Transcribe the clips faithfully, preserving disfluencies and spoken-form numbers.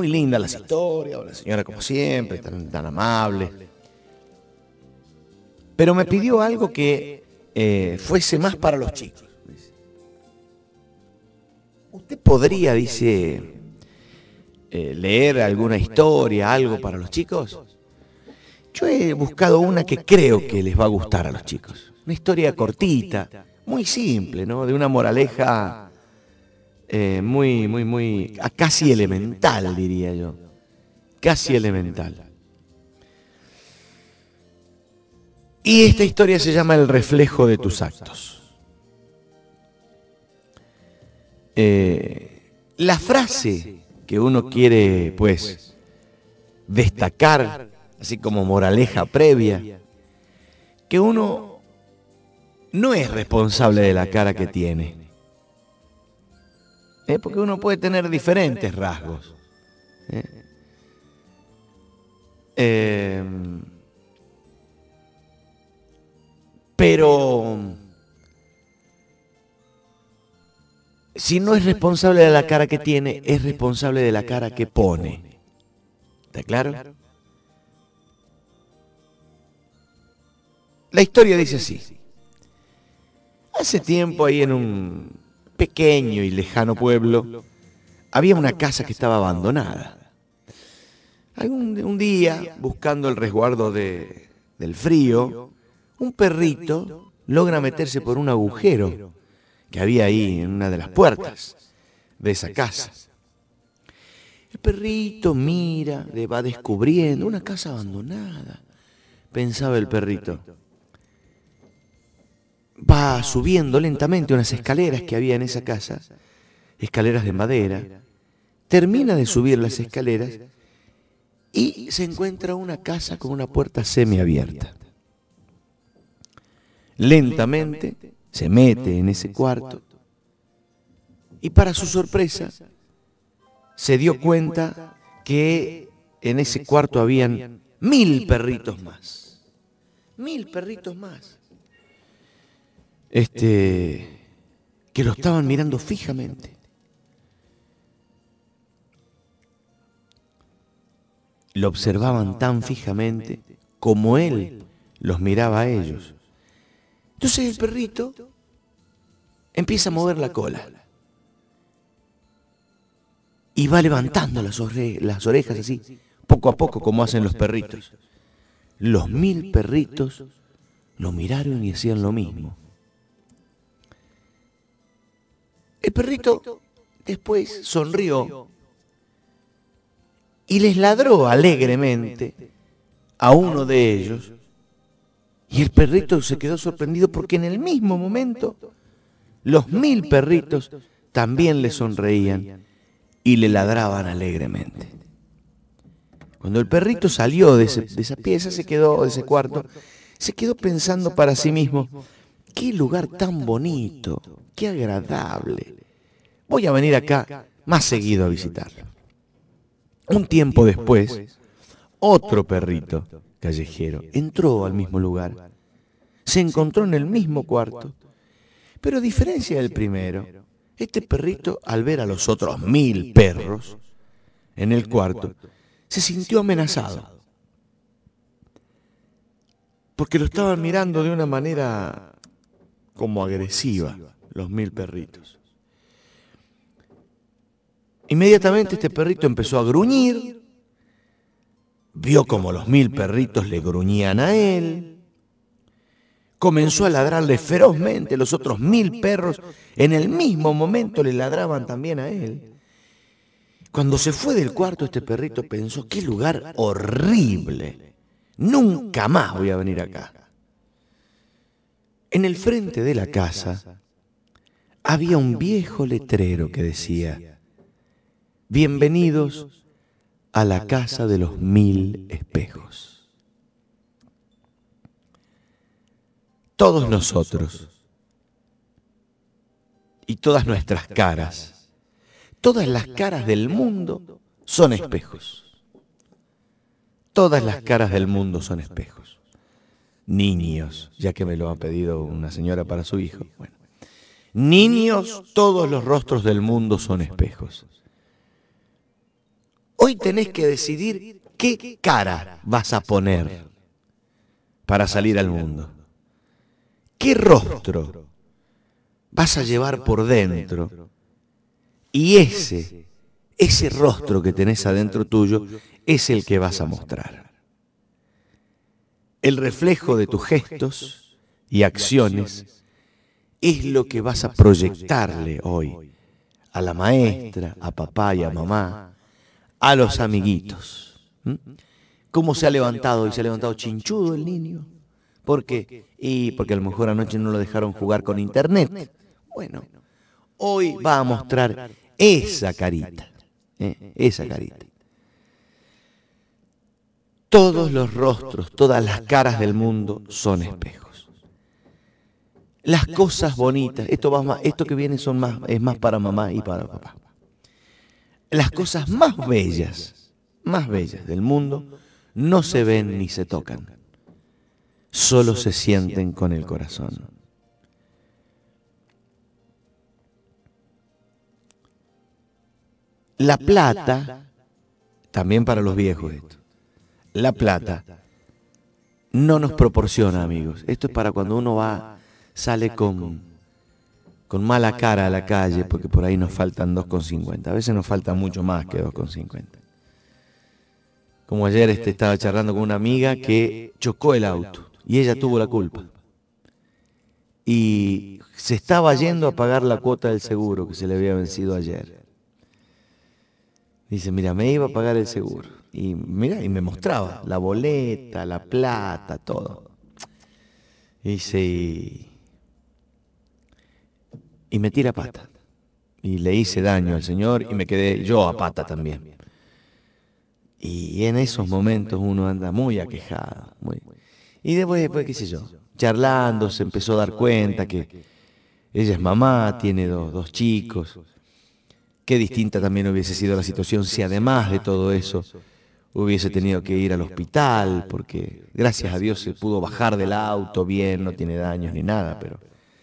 Muy lindas las historias, la señora como siempre, tan, tan amable. Pero me pidió algo que eh, fuese más para los chicos. Usted podría, dice, eh, leer alguna historia, algo para los chicos. Yo he buscado una que creo que les va a gustar a los chicos. Una historia cortita, muy simple, ¿no? De una moraleja eh, muy, muy, muy, casi elemental, diría yo. Casi elemental. Y esta historia se llama El reflejo de tus actos. Eh, la frase que uno quiere, pues, destacar, así como moraleja previa, que uno no es responsable de la cara que tiene. ¿Eh? Porque uno puede tener diferentes rasgos. ¿Eh? Eh, pero si no es responsable de la cara que tiene, es responsable de la cara que pone. ¿Está claro? La historia dice así. Hace tiempo ahí en un pequeño y lejano pueblo había una casa que estaba abandonada. Algún, un día, buscando el resguardo de, del frío, un perrito logra meterse por un agujero que había ahí en una de las puertas de esa casa. El perrito mira, le va descubriendo una casa abandonada, pensaba el perrito. Va subiendo lentamente unas escaleras que había en esa casa, escaleras de madera, termina de subir las escaleras y se encuentra una casa con una puerta semiabierta. Lentamente se mete en ese cuarto y para su sorpresa se dio cuenta que en ese cuarto habían mil perritos más. Mil perritos más. Este, que lo estaban mirando fijamente. Lo observaban tan fijamente como él los miraba a ellos. Entonces el perrito empieza a mover la cola y va levantando las, ore las orejas así, poco a poco, como hacen los perritos. Los mil perritos lo miraron y hacían lo mismo. El perrito después sonrió y les ladró alegremente a uno de ellos. Y el perrito se quedó sorprendido porque en el mismo momento los mil perritos también le sonreían y le ladraban alegremente. Cuando el perrito salió de, ese, de esa pieza, se quedó, de ese cuarto, se quedó pensando para sí mismo, qué lugar tan bonito, qué agradable. Voy a venir acá más seguido a visitarlo. Un tiempo después, otro perrito callejero entró al mismo lugar, se encontró en el mismo cuarto, pero a diferencia del primero, este perrito, al ver a los otros mil perros en el cuarto, se sintió amenazado, porque lo estaban mirando de una manera como agresiva, los mil perritos. Inmediatamente este perrito empezó a gruñir, vio como los mil perritos le gruñían a él, comenzó a ladrarle ferozmente, los otros mil perros en el mismo momento le ladraban también a él. Cuando se fue del cuarto este perrito pensó, qué lugar horrible, nunca más voy a venir acá. En el frente de la casa había un viejo letrero que decía, bienvenidos a la casa de los mil espejos. Todos nosotros y todas nuestras caras, todas las caras del mundo son espejos. Todas las caras del mundo son espejos. Niños, ya que me lo ha pedido una señora para su hijo. Bueno, niños, todos los rostros del mundo son espejos. Hoy tenés que decidir qué cara vas a poner para salir al mundo. ¿Qué rostro vas a llevar por dentro? Y ese, ese rostro que tenés adentro tuyo es el que vas a mostrar. El reflejo de tus gestos y acciones es lo que vas a proyectarle hoy a la maestra, a papá y a mamá, a los amiguitos. ¿Mm? ¿Cómo se ha levantado? Y se ha levantado chinchudo el niño. ¿Por qué? Y porque a lo mejor anoche no lo dejaron jugar con internet. Bueno, hoy va a mostrar esa carita, ¿eh? esa carita. Todos los rostros, todas las caras del mundo son espejos. Las cosas bonitas, esto, va más, esto que viene son más, es más para mamá y para papá. Las cosas más bellas, más bellas del mundo, no se ven ni se tocan, solo se sienten con el corazón. La plata, también para los viejos esto, la plata no nos proporciona, amigos. Esto es para cuando uno va, sale con, con mala cara a la calle, porque por ahí nos faltan dos con cincuenta. A veces nos falta mucho más que dos con cincuenta. Como ayer este, estaba charlando con una amiga que chocó el auto y ella tuvo la culpa. Y se estaba yendo a pagar la cuota del seguro que se le había vencido ayer. Dice, mira, me iba a pagar el seguro. Y mira, y me mostraba la boleta, la plata, todo. Dice, y, y metí la pata. Y le hice daño al señor y me quedé yo a pata también. Y en esos momentos uno anda muy aquejado. Muy... Y después, después, qué sé yo, charlando se empezó a dar cuenta que ella es mamá, tiene dos, dos chicos. Qué distinta también hubiese sido la situación si además de todo eso hubiese tenido que ir al hospital, porque gracias a Dios se pudo bajar del auto bien, no tiene daños ni nada, pero...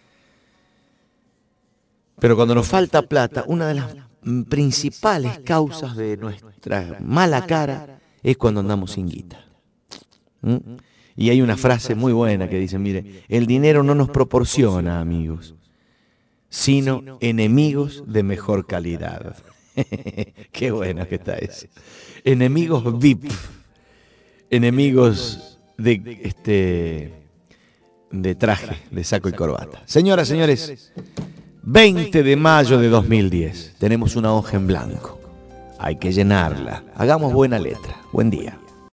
Pero cuando nos falta plata, una de las principales causas de nuestra mala cara es cuando andamos sin guita. ¿Mm? Y hay una frase muy buena que dice, mire, el dinero no nos proporciona amigos, sino enemigos de mejor calidad. Qué bueno que está eso. Enemigos V I P, enemigos de, este, de traje, de saco y corbata. Señoras, señores, veinte de mayo de dos mil diez, tenemos una hoja en blanco. Hay que llenarla. Hagamos buena letra. Buen día.